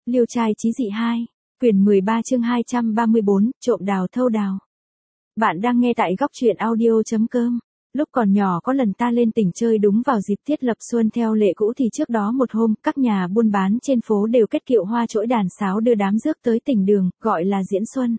Liêu trai chí dị 2, quyển 13 chương 234, trộm đào thâu đào. Bạn đang nghe tại góc truyện audio.com. Lúc còn nhỏ có lần ta lên tỉnh chơi đúng vào dịp tiết lập xuân theo lệ cũ thì trước đó một hôm, các nhà buôn bán trên phố đều kết kiệu hoa chỗi đàn sáo đưa đám rước tới tỉnh đường, gọi là diễn xuân.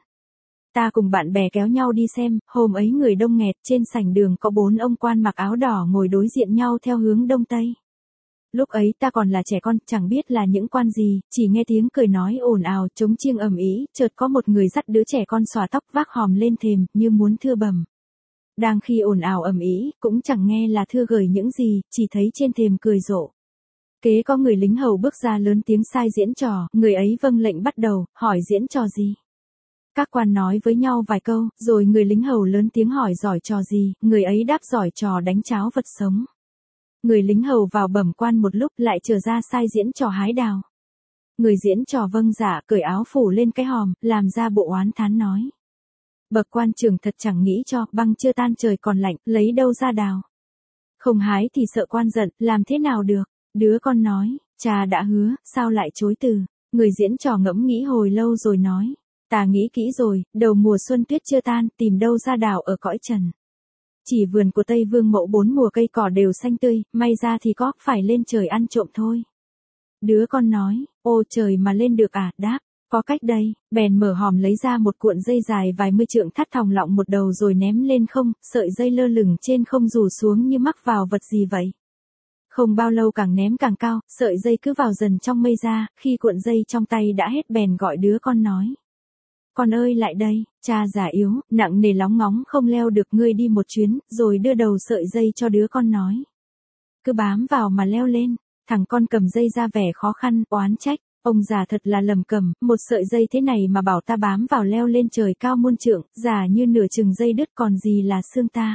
Ta cùng bạn bè kéo nhau đi xem, hôm ấy người đông nghẹt, trên sảnh đường có 4 ông quan mặc áo đỏ ngồi đối diện nhau theo hướng đông tây. Lúc ấy ta còn là trẻ con, chẳng biết là những quan gì, chỉ nghe tiếng cười nói ồn ào, trống chiêng ầm ĩ, chợt có một người dắt đứa trẻ con xõa tóc vác hòm lên thềm, như muốn thưa bẩm. Đang khi ồn ào ầm ĩ, cũng chẳng nghe là thưa gửi những gì, chỉ thấy trên thềm cười rộ. Kế có người lính hầu bước ra lớn tiếng sai diễn trò, người ấy vâng lệnh bắt đầu, hỏi diễn trò gì. Các quan nói với nhau vài câu, rồi người lính hầu lớn tiếng hỏi giỏi trò gì, người ấy đáp giỏi trò đánh cháo vật sống. Người lính hầu vào bẩm quan một lúc lại trở ra sai diễn trò hái đào. Người diễn trò vâng dạ cởi áo phủ lên cái hòm, làm ra bộ oán thán nói. Bậc quan trưởng thật chẳng nghĩ cho, băng chưa tan trời còn lạnh, lấy đâu ra đào. Không hái thì sợ quan giận, làm thế nào được. Đứa con nói, cha đã hứa, sao lại chối từ. Người diễn trò ngẫm nghĩ hồi lâu rồi nói. Ta nghĩ kỹ rồi, đầu mùa xuân tuyết chưa tan, tìm đâu ra đào ở cõi trần. Chỉ vườn của Tây Vương Mẫu 4 mùa cây cỏ đều xanh tươi, may ra thì có, phải lên trời ăn trộm thôi. Đứa con nói, ô trời mà lên được à, đáp, có cách đây, bèn mở hòm lấy ra một cuộn dây dài vài mươi trượng thắt thòng lọng một đầu rồi ném lên không, sợi dây lơ lửng trên không rủ xuống như mắc vào vật gì vậy. Không bao lâu càng ném càng cao, sợi dây cứ vào dần trong mây ra, khi cuộn dây trong tay đã hết bèn gọi đứa con nói. Con ơi lại đây, cha già yếu, nặng nề lóng ngóng không leo được, ngươi đi một chuyến, rồi đưa đầu sợi dây cho đứa con nói. Cứ bám vào mà leo lên, thằng con cầm dây ra vẻ khó khăn, oán trách, ông già thật là lầm cầm, một sợi dây thế này mà bảo ta bám vào leo lên trời cao muôn trượng, già như nửa chừng dây đứt còn gì là xương ta.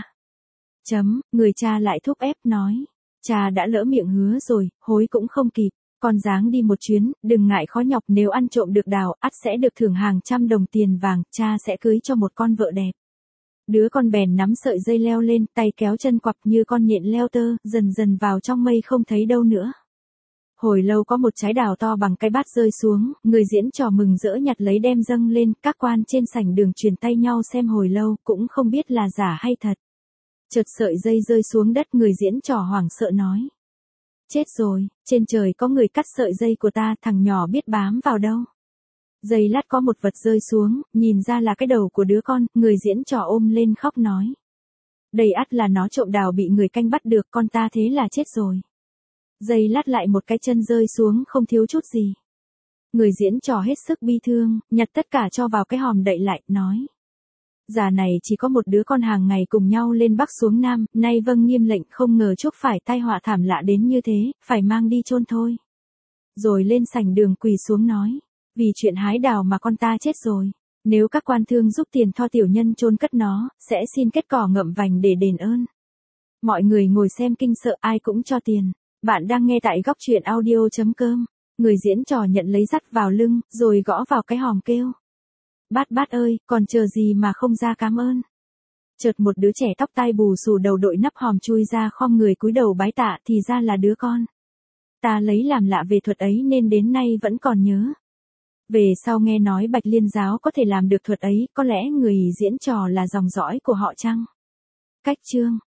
Người cha lại thúc ép nói, cha đã lỡ miệng hứa rồi, hối cũng không kịp. Con dáng đi một chuyến, đừng ngại khó nhọc, nếu ăn trộm được đào, ắt sẽ được thưởng hàng trăm đồng tiền vàng, cha sẽ cưới cho một con vợ đẹp. Đứa con bèn nắm sợi dây leo lên, tay kéo chân quặp như con nhện leo tơ, dần dần vào trong mây không thấy đâu nữa. Hồi lâu có một trái đào to bằng cái bát rơi xuống, người diễn trò mừng rỡ nhặt lấy đem dâng lên, các quan trên sảnh đường truyền tay nhau xem hồi lâu, cũng không biết là giả hay thật. Chợt sợi dây rơi xuống đất, người diễn trò hoảng sợ nói. Chết rồi, trên trời có người cắt sợi dây của ta, thằng nhỏ biết bám vào đâu. Giây lát có một vật rơi xuống, nhìn ra là cái đầu của đứa con, người diễn trò ôm lên khóc nói. Đây ắt là nó trộm đào bị người canh bắt được, con ta thế là chết rồi. Giây lát lại một cái chân rơi xuống không thiếu chút gì. Người diễn trò hết sức bi thương, nhặt tất cả cho vào cái hòm đậy lại, nói. Già này chỉ có một đứa con hàng ngày cùng nhau lên Bắc xuống Nam, nay vâng nghiêm lệnh, không ngờ chuốc phải tai họa thảm lạ đến như thế, phải mang đi chôn thôi. Rồi lên sảnh đường quỳ xuống nói, vì chuyện hái đào mà con ta chết rồi, nếu các quan thương giúp tiền tho tiểu nhân chôn cất nó, sẽ xin kết cỏ ngậm vành để đền ơn. Mọi người ngồi xem kinh sợ, ai cũng cho tiền. Bạn đang nghe tại góc truyện audio.com. Người diễn trò nhận lấy dắt vào lưng, rồi gõ vào cái hòm kêu. Bát ơi, còn chờ gì mà không ra cảm ơn. Chợt một đứa trẻ tóc tai bù xù đầu đội nắp hòm chui ra khom người cúi đầu bái tạ, thì ra là đứa con. Ta lấy làm lạ về thuật ấy nên đến nay vẫn còn nhớ. Về sau nghe nói Bạch Liên giáo có thể làm được thuật ấy, có lẽ người diễn trò là dòng dõi của họ chăng? Cách chương